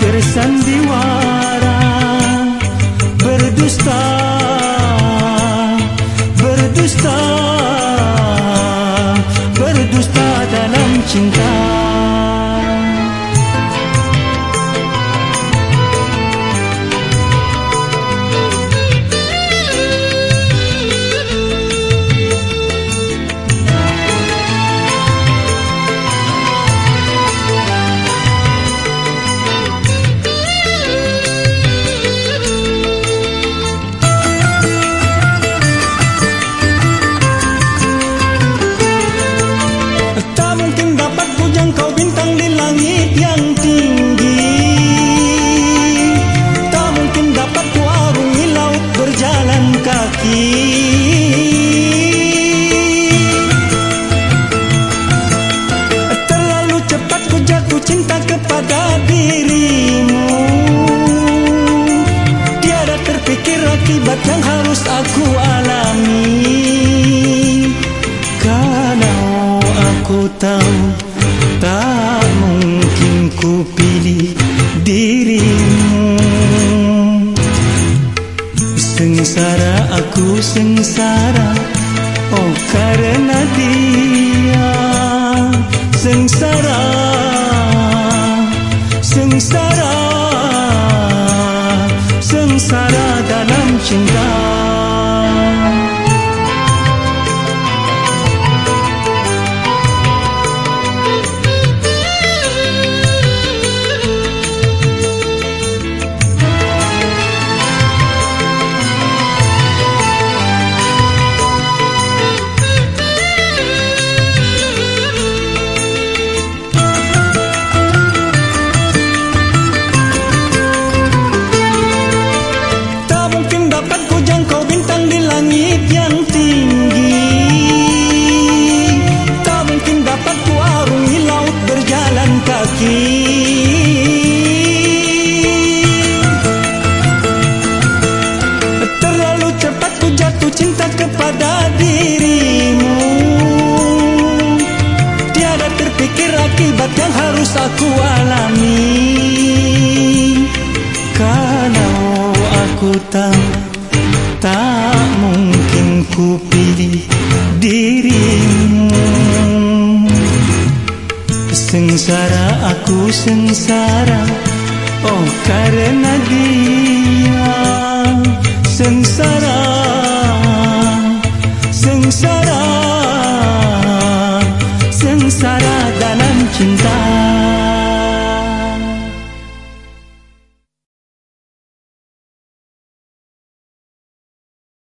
bersandiwara, berdusta, berdusta, berdusta dalam cinta. Terlalu cepat ku jatuh cinta kepada dirimu, tiada terpikir akibat yang harus aku alami. Kalau aku tahu tak mungkin ku pilih dirimu, sengsara aku sengsara, oh karena dia. Sengsara, sengsara, sengsara dalam cinta. Terlalu cepat ku jatuh cinta kepada dirimu, tiada terpikir akibat yang harus aku alami. Kalau aku tahu tak mungkin ku pilih dirimu, sengsara aku sengsara, oh karena dia. Sengsara, sengsara, sengsara dalam cinta.